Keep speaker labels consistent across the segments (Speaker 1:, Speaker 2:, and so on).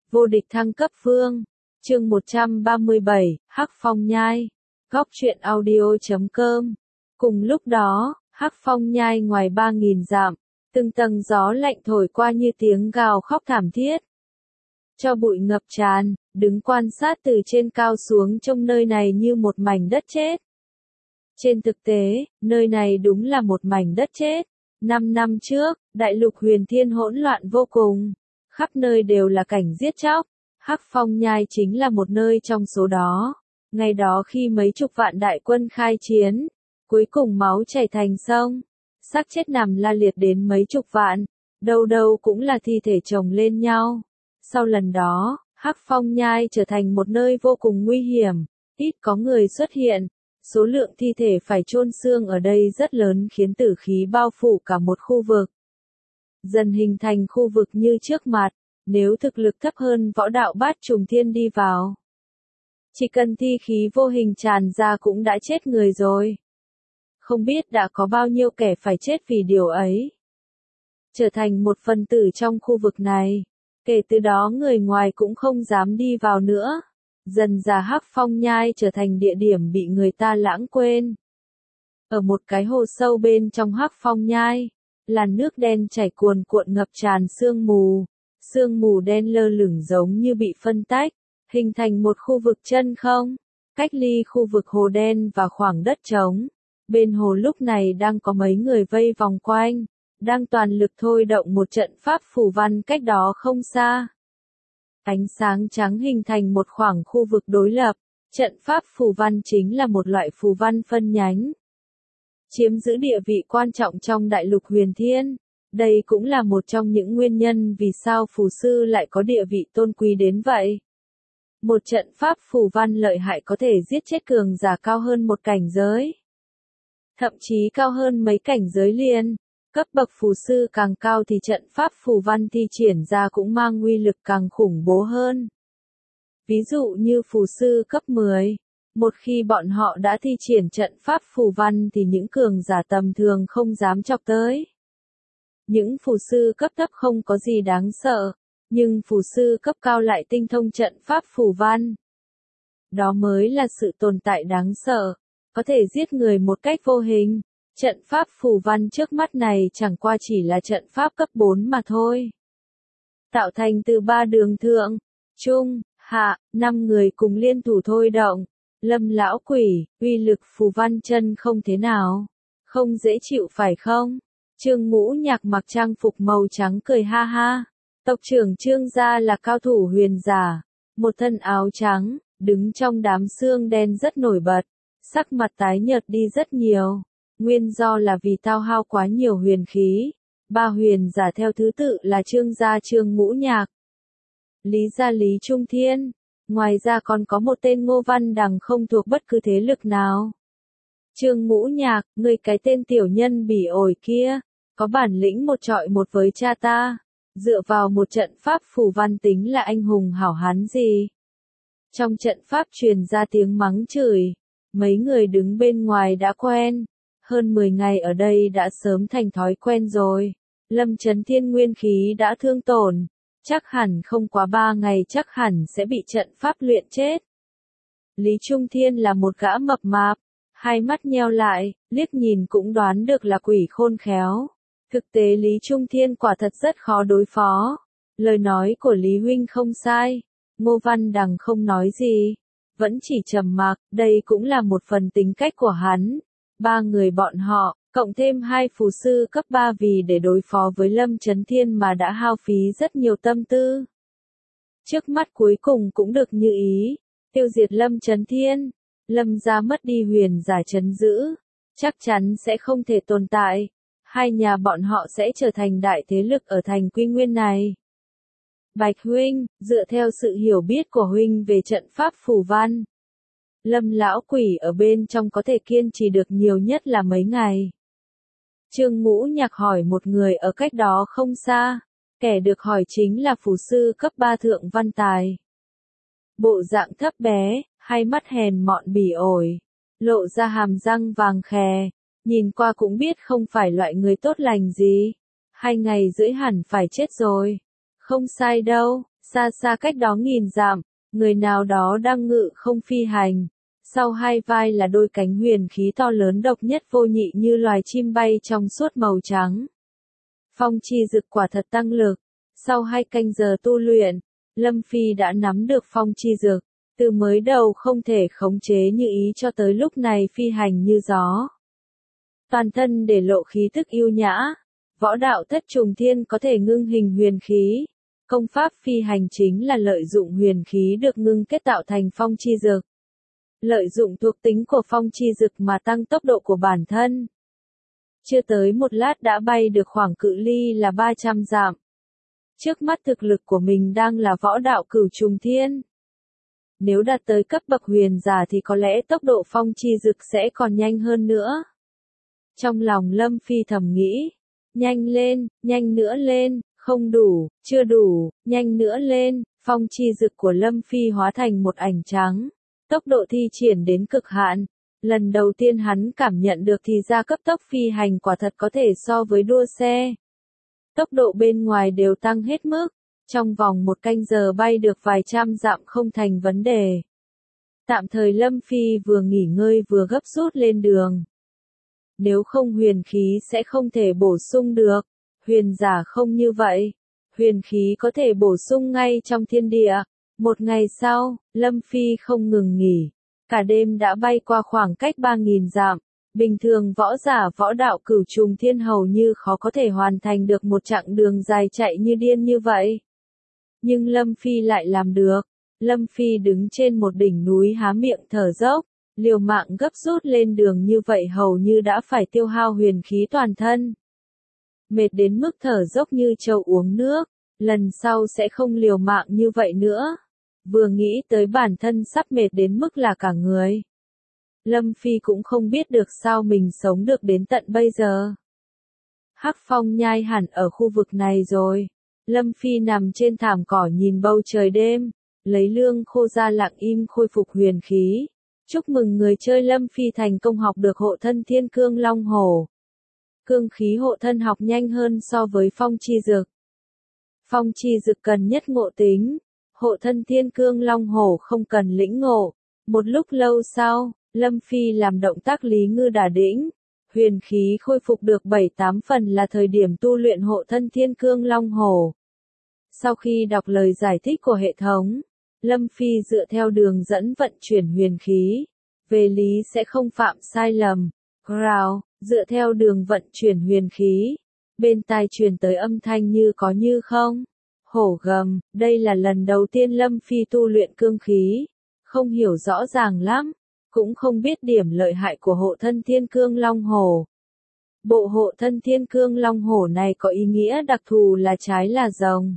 Speaker 1: Vô địch thăng cấp vương. Chương 137, Hắc Phong Nhai. Góc truyện audio.com. Cùng lúc đó, Hắc Phong Nhai ngoài 3.000 dặm, từng tầng gió lạnh thổi qua như tiếng gào khóc thảm thiết. Cho bụi ngập tràn, đứng quan sát từ trên cao xuống trông nơi này như một mảnh đất chết. Trên thực tế, nơi này đúng là một mảnh đất chết. 5 năm trước, đại lục huyền thiên hỗn loạn vô cùng. Khắp nơi đều là cảnh giết chóc. Hắc Phong Nhai chính là một nơi trong số đó. Ngày đó khi mấy chục vạn đại quân khai chiến, cuối cùng máu chảy thành sông. Xác chết nằm la liệt đến mấy chục vạn, đâu đâu cũng là thi thể chồng lên nhau. Sau lần đó, Hắc Phong Nhai trở thành một nơi vô cùng nguy hiểm, ít có người xuất hiện. Số lượng thi thể phải chôn xương ở đây rất lớn khiến tử khí bao phủ cả một khu vực. Dần hình thành khu vực như trước mặt, nếu thực lực thấp hơn võ đạo bát trùng thiên đi vào, chỉ cần thi khí vô hình tràn ra cũng đã chết người rồi. Không biết đã có bao nhiêu kẻ phải chết vì điều ấy. Trở thành một phần tử trong khu vực này, kể từ đó người ngoài cũng không dám đi vào nữa. Dần dà Hắc Phong Nhai trở thành địa điểm bị người ta lãng quên. Ở một cái hồ sâu bên trong Hắc Phong Nhai, làn nước đen chảy cuồn cuộn ngập tràn sương mù đen lơ lửng giống như bị phân tách, hình thành một khu vực chân không, cách ly khu vực hồ đen và khoảng đất trống. Bên hồ lúc này đang có mấy người vây vòng quanh, đang toàn lực thôi động một trận pháp phù văn cách đó không xa. Ánh sáng trắng hình thành một khoảng khu vực đối lập, trận pháp phù văn chính là một loại phù văn phân nhánh, chiếm giữ địa vị quan trọng trong đại lục huyền thiên. Đây cũng là một trong những nguyên nhân vì sao phù sư lại có địa vị tôn quý đến vậy. Một trận pháp phù văn lợi hại có thể giết chết cường giả cao hơn một cảnh giới, thậm chí cao hơn mấy cảnh giới liền. Cấp bậc phù sư càng cao thì trận pháp phù văn thi triển ra cũng mang uy lực càng khủng bố hơn. Ví dụ như phù sư cấp 10, một khi bọn họ đã thi triển trận pháp phù văn thì những cường giả tầm thường không dám chọc tới. Những phù sư cấp thấp không có gì đáng sợ, nhưng phù sư cấp cao lại tinh thông trận pháp phù văn. Đó mới là sự tồn tại đáng sợ, có thể giết người một cách vô hình. Trận pháp phù văn trước mắt này chẳng qua chỉ là trận pháp cấp 4 mà thôi. Tạo thành từ 3 đường thượng, trung, hạ, 5 người cùng liên thủ thôi động. Lâm lão quỷ, uy lực phù văn chân không thế nào. Không dễ chịu phải không? Trương Ngũ Nhạc mặc trang phục màu trắng cười ha ha. Tộc trưởng Trương gia là cao thủ huyền giả. Một thân áo trắng, đứng trong đám xương đen rất nổi bật. Sắc mặt tái nhợt đi rất nhiều. Nguyên do là vì tao hao quá nhiều huyền khí. 3 huyền giả theo thứ tự là Trương gia Trương Ngũ Nhạc, Lý gia Lý Trung Thiên. Ngoài ra còn có một tên Ngô Văn Đằng không thuộc bất cứ thế lực nào. Trương Ngũ Nhạc, ngươi cái tên tiểu nhân bỉ ổi kia, có bản lĩnh một trọi một với cha ta, dựa vào một trận pháp phù văn tính là anh hùng hảo hán gì? Trong trận pháp truyền ra tiếng mắng chửi, mấy người đứng bên ngoài đã quen. Hơn 10 ngày ở đây đã sớm thành thói quen rồi. Lâm Chấn Thiên nguyên khí đã thương tổn, chắc hẳn không quá 3 ngày chắc hẳn sẽ bị trận pháp luyện chết. Lý Trung Thiên là một gã mập mạp, hai mắt nheo lại, liếc nhìn cũng đoán được là quỷ khôn khéo. Thực tế Lý Trung Thiên quả thật rất khó đối phó. Lời nói của Lý Huynh không sai. Ngô Văn Đằng không nói gì, vẫn chỉ trầm mặc, đây cũng là một phần tính cách của hắn. 3 người bọn họ, cộng thêm 2 phù sư cấp 3 vì để đối phó với Lâm Chấn Thiên mà đã hao phí rất nhiều tâm tư. Trước mắt cuối cùng cũng được như ý, tiêu diệt Lâm Chấn Thiên. Lâm gia mất đi huyền giả trấn giữ, chắc chắn sẽ không thể tồn tại. Hai nhà bọn họ sẽ trở thành đại thế lực ở thành Quy Nguyên này. Bạch Huynh, dựa theo sự hiểu biết của Huynh về trận pháp phù văn, Lâm lão quỷ ở bên trong có thể kiên trì được nhiều nhất là mấy ngày. Trương Ngũ Nhạc hỏi một người ở cách đó không xa. Kẻ được hỏi chính là phù sư cấp 3 Thượng Văn Tài. Bộ dạng thấp bé, hai mắt hèn mọn bỉ ổi, lộ ra hàm răng vàng khè, nhìn qua cũng biết không phải loại người tốt lành gì. 2 ngày rưỡi hẳn phải chết rồi. Không sai đâu, Xa xa cách đó 1000 dặm, người nào đó đang ngự không phi hành. Sau hai vai là đôi cánh huyền khí to lớn độc nhất vô nhị như loài chim bay trong suốt màu trắng. Phong chi dực quả thật tăng lực. Sau 2 canh giờ tu luyện, Lâm Phi đã nắm được phong chi dực. Từ mới đầu không thể khống chế như ý cho tới lúc này phi hành như gió. Toàn thân để lộ khí tức yêu nhã. Võ đạo thất trùng thiên có thể ngưng hình huyền khí. Công pháp phi hành chính là lợi dụng huyền khí được ngưng kết tạo thành phong chi dực. Lợi dụng thuộc tính của phong chi dực mà tăng tốc độ của bản thân. Chưa tới một lát đã bay được khoảng cự ly là 300 dặm. Trước mắt thực lực của mình đang là võ đạo cửu trùng thiên. Nếu đạt tới cấp bậc huyền giả thì có lẽ tốc độ phong chi dực sẽ còn nhanh hơn nữa. Trong lòng Lâm Phi thầm nghĩ, nhanh nữa lên, không đủ, chưa đủ, nhanh nữa lên, phong chi dực của Lâm Phi hóa thành một ảnh trắng. Tốc độ thi triển đến cực hạn. Lần đầu tiên hắn cảm nhận được thì ra cấp tốc phi hành quả thật có thể so với đua xe. Tốc độ bên ngoài đều tăng hết mức. Trong vòng 1 canh giờ bay được vài trăm dặm không thành vấn đề. Tạm thời Lâm Phi vừa nghỉ ngơi vừa gấp rút lên đường. Nếu không huyền khí sẽ không thể bổ sung được. Huyền giả không như vậy. Huyền khí có thể bổ sung ngay trong thiên địa. Một ngày sau, Lâm Phi không ngừng nghỉ. Cả đêm đã bay qua khoảng cách 3000 dặm. Bình thường võ giả võ đạo cửu trùng thiên hầu như khó có thể hoàn thành được một chặng đường dài chạy như điên như vậy. Nhưng Lâm Phi lại làm được. Lâm Phi đứng trên một đỉnh núi há miệng thở dốc, liều mạng gấp rút lên đường như vậy hầu như đã phải tiêu hao huyền khí toàn thân. Mệt đến mức thở dốc như trâu uống nước, lần sau sẽ không liều mạng như vậy nữa. Vừa nghĩ tới bản thân sắp mệt đến mức là cả người. Lâm Phi cũng không biết được sao mình sống được đến tận bây giờ. Hắc Phong Nhai hẳn ở khu vực này rồi. Lâm Phi nằm trên thảm cỏ nhìn bầu trời đêm, lấy lương khô ra lặng im khôi phục huyền khí. Chúc mừng người chơi Lâm Phi thành công học được hộ thân thiên cương long hổ. Cương khí hộ thân học nhanh hơn so với phong chi dực. Phong chi dực cần nhất ngộ tính. Hộ thân thiên cương long hổ không cần lĩnh ngộ. Một lúc lâu sau, Lâm Phi làm động tác lý ngư đả đĩnh. Huyền khí khôi phục được 7-8 phần là thời điểm tu luyện hộ thân thiên cương long hổ. Sau khi đọc lời giải thích của hệ thống, Lâm Phi dựa theo đường dẫn vận chuyển huyền khí. Về lý sẽ không phạm sai lầm. Growl, dựa theo đường vận chuyển huyền khí. Bên tai truyền tới âm thanh như có như không. Hổ gầm, đây là lần đầu tiên Lâm Phi tu luyện cương khí. Không hiểu rõ ràng lắm. Cũng không biết điểm lợi hại của hộ thân thiên cương long hổ. Bộ hộ thân thiên cương long hổ này có ý nghĩa đặc thù là trái là rồng.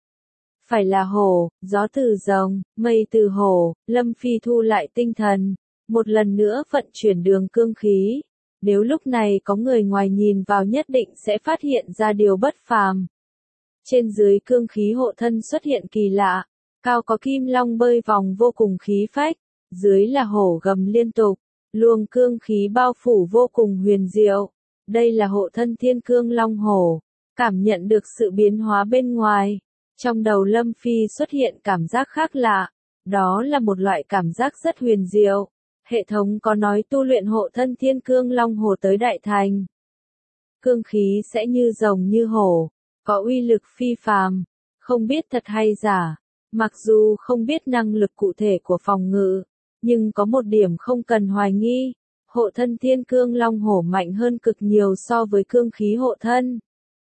Speaker 1: Phải là hổ, gió từ rồng, mây từ hổ, Lâm Phi thu lại tinh thần. Một lần nữa vận chuyển đường cương khí. Nếu lúc này có người ngoài nhìn vào nhất định sẽ phát hiện ra điều bất phàm. Trên dưới cương khí hộ thân xuất hiện kỳ lạ. Cao có kim long bơi vòng vô cùng khí phách. Dưới là hổ gầm liên tục. Luồng cương khí bao phủ vô cùng huyền diệu. Đây là hộ thân thiên cương long hổ. Cảm nhận được sự biến hóa bên ngoài. Trong đầu Lâm Phi xuất hiện cảm giác khác lạ. Đó là một loại cảm giác rất huyền diệu. Hệ thống có nói tu luyện hộ thân thiên cương long hổ tới đại thành. Cương khí sẽ như rồng như hổ. Có uy lực phi phàm. Không biết thật hay giả. Mặc dù không biết năng lực cụ thể của phòng ngự. Nhưng có một điểm không cần hoài nghi. Hộ thân thiên cương long hổ mạnh hơn cực nhiều so với cương khí hộ thân.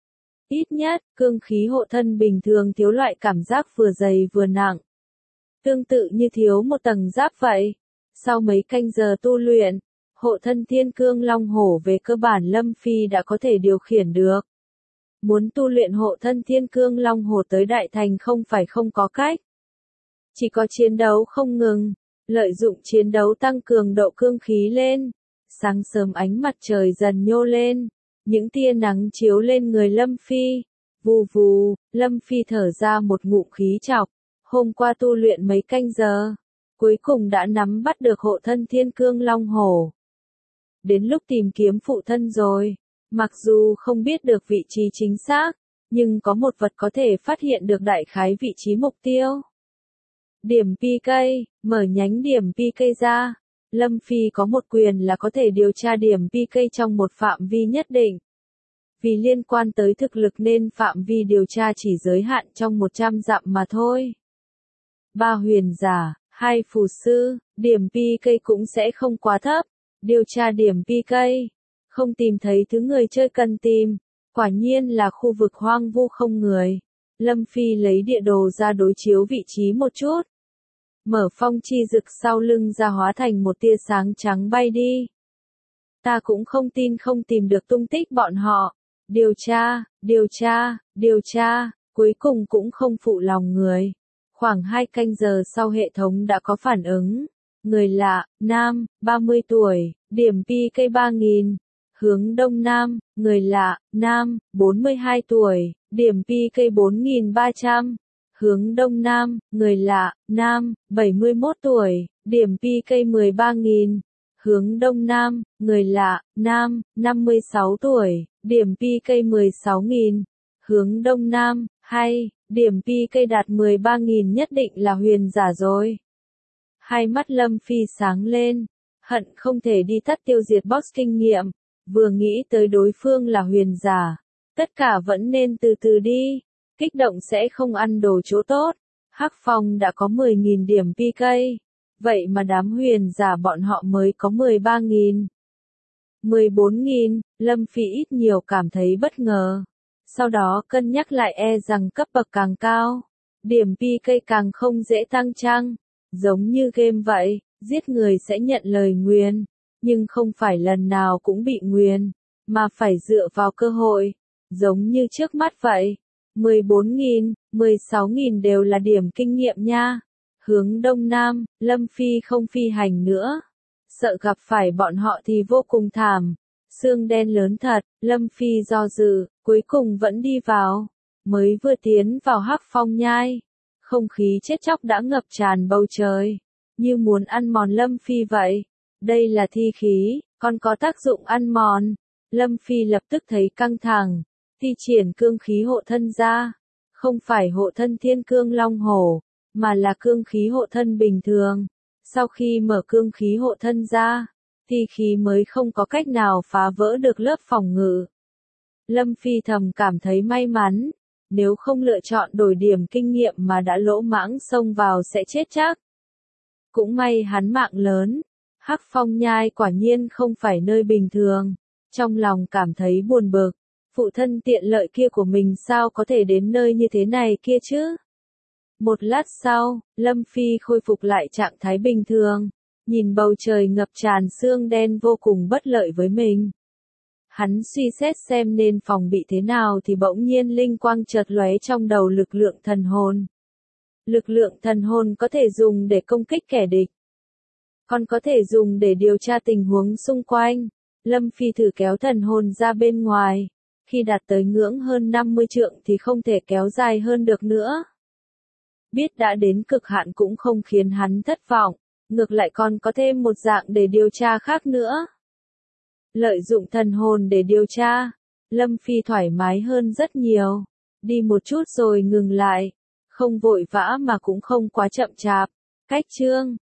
Speaker 1: Ít nhất, cương khí hộ thân bình thường thiếu loại cảm giác vừa dày vừa nặng. Tương tự như thiếu một tầng giáp vậy. Sau mấy canh giờ tu luyện, hộ thân thiên cương long hổ về cơ bản Lâm Phi đã có thể điều khiển được. Muốn tu luyện hộ thân thiên cương long hổ tới đại thành không phải không có cách. Chỉ có chiến đấu không ngừng, lợi dụng chiến đấu tăng cường độ cương khí lên. Sáng sớm ánh mặt trời dần nhô lên, những tia nắng chiếu lên người Lâm Phi. Vù vù, Lâm Phi thở ra một ngụm khí trọc. Hôm qua tu luyện mấy canh giờ, cuối cùng đã nắm bắt được hộ thân thiên cương long hổ. Đến lúc tìm kiếm phụ thân rồi. Mặc dù không biết được vị trí chính xác, nhưng có một vật có thể phát hiện được đại khái vị trí mục tiêu. Điểm PK, mở nhánh điểm PK ra. Lâm Phi có một quyền là có thể điều tra điểm PK trong một phạm vi nhất định. Vì liên quan tới thực lực nên phạm vi điều tra chỉ giới hạn trong 100 dặm mà thôi. 3 huyền giả, 2 phù sư, điểm PK cũng sẽ không quá thấp. Điều tra điểm PK, không tìm thấy thứ người chơi cần tìm. Quả nhiên là khu vực hoang vu không người. Lâm Phi lấy địa đồ ra đối chiếu vị trí một chút. Mở phong chi dực sau lưng ra hóa thành một tia sáng trắng bay đi. Ta cũng không tin không tìm được tung tích bọn họ. Điều tra, cuối cùng cũng không phụ lòng người. Khoảng 2 canh giờ sau hệ thống đã có phản ứng. Người lạ, nam, 30 tuổi, điểm PK 3000. Hướng đông nam, người lạ, nam, 42 tuổi, điểm PK 4300. Hướng đông nam, người lạ, nam, 71 tuổi, điểm PK 13.000. Hướng đông nam, người lạ, nam, 56 tuổi, điểm PK 16.000. Hướng đông nam, hay, điểm PK đạt 13.000 nhất định là huyền giả rồi. Hai mắt Lâm Phi sáng lên, hận không thể đi tắt tiêu diệt boss kinh nghiệm, vừa nghĩ tới đối phương là huyền giả. Tất cả vẫn nên từ từ đi, kích động sẽ không ăn đồ chỗ tốt. Hắc Phong đã có 10.000 điểm PK, vậy mà đám huyền giả bọn họ mới có 13.000. 14.000, Lâm Phi ít nhiều cảm thấy bất ngờ. Sau đó cân nhắc lại rằng cấp bậc càng cao, điểm PK càng không dễ tăng chăng. Giống như game vậy, giết người sẽ nhận lời nguyền, nhưng không phải lần nào cũng bị nguyền, mà phải dựa vào cơ hội, giống như trước mắt vậy. 14.000, 16.000 đều là điểm kinh nghiệm nha. Hướng đông nam, Lâm Phi không phi hành nữa. Sợ gặp phải bọn họ thì vô cùng thảm. Xương đen lớn thật, Lâm Phi do dự, cuối cùng vẫn đi vào. Mới vừa tiến vào Hắc Phong nhai, không khí chết chóc đã ngập tràn bầu trời, như muốn ăn mòn Lâm Phi vậy. Đây là thi khí, còn có tác dụng ăn mòn. Lâm Phi lập tức thấy căng thẳng, thi triển cương khí hộ thân ra. Không phải hộ thân thiên cương long hổ, mà là cương khí hộ thân bình thường. Sau khi mở cương khí hộ thân ra, thi khí mới không có cách nào phá vỡ được lớp phòng ngự. Lâm Phi thầm cảm thấy may mắn, nếu không lựa chọn đổi điểm kinh nghiệm mà đã lỗ mãng xông vào sẽ chết chắc. Cũng may hắn mạng lớn, Hắc Phong nhai quả nhiên không phải nơi bình thường. Trong lòng cảm thấy buồn bực, phụ thân tiện lợi kia của mình sao có thể đến nơi như thế này kia chứ? Một lát sau, Lâm Phi khôi phục lại trạng thái bình thường, nhìn bầu trời ngập tràn sương đen vô cùng bất lợi với mình. Hắn suy xét xem nên phòng bị thế nào thì bỗng nhiên linh quang chợt lóe trong đầu lực lượng thần hồn. Lực lượng thần hồn có thể dùng để công kích kẻ địch, còn có thể dùng để điều tra tình huống xung quanh. Lâm Phi thử kéo thần hồn ra bên ngoài, khi đạt tới ngưỡng hơn 50 trượng thì không thể kéo dài hơn được nữa. Biết đã đến cực hạn cũng không khiến hắn thất vọng, ngược lại còn có thêm một dạng để điều tra khác nữa. Lợi dụng thần hồn để điều tra, Lâm Phi thoải mái hơn rất nhiều. Đi một chút rồi ngừng lại, không vội vã mà cũng không quá chậm chạp. Cách chương